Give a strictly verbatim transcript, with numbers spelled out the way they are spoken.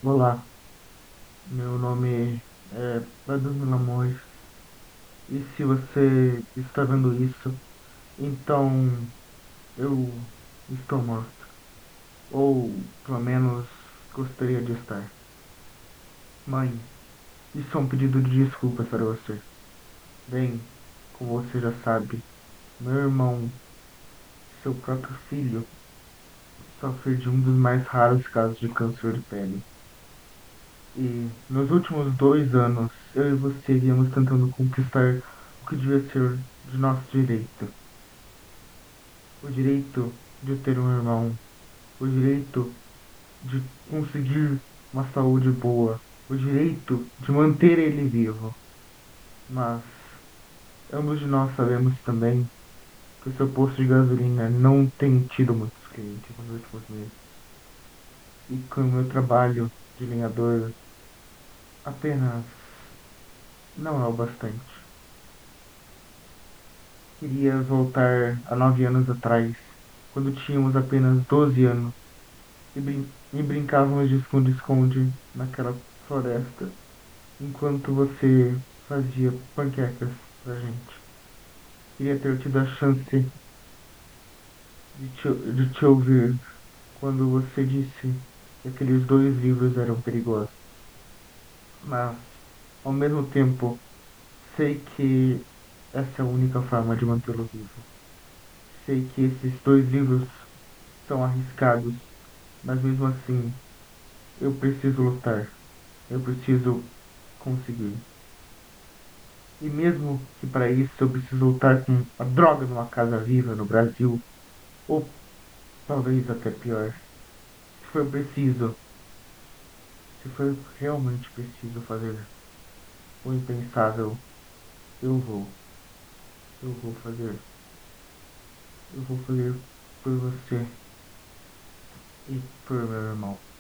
Olá, meu nome é Badumi Lamores e se você está vendo isso, então eu estou morto, ou pelo menos gostaria de estar. Mãe, isso é um pedido de desculpas para você. Bem, como você já sabe, meu irmão, seu próprio filho, sofre de um dos mais raros casos de câncer de pele. E nos últimos dois anos, eu e você viemos tentando conquistar o que devia ser de nosso direito. O direito de ter um irmão, o direito de conseguir uma saúde boa, o direito de manter ele vivo. Mas ambos de nós sabemos também que o seu posto de gasolina não tem tido muitos clientes nos últimos meses. E com o meu trabalho de lenhador apenas não é o bastante. Queria voltar a nove anos atrás, quando tínhamos apenas doze anos e, brin e brincávamos de esconde-esconde naquela floresta, enquanto você fazia panquecas pra gente. Queria ter tido a chance de te, de te ouvir quando você disse que aqueles dois livros eram perigosos. Mas, ao mesmo tempo, sei que essa é a única forma de mantê-lo vivo. Sei que esses dois livros são arriscados, mas mesmo assim, eu preciso lutar. Eu preciso conseguir. E mesmo que para isso eu preciso lutar com a droga numa casa viva no Brasil, ou talvez até pior, se for preciso, se for realmente preciso fazer o impensável, eu vou. Eu vou fazer. Eu vou fazer por você e por meu irmão.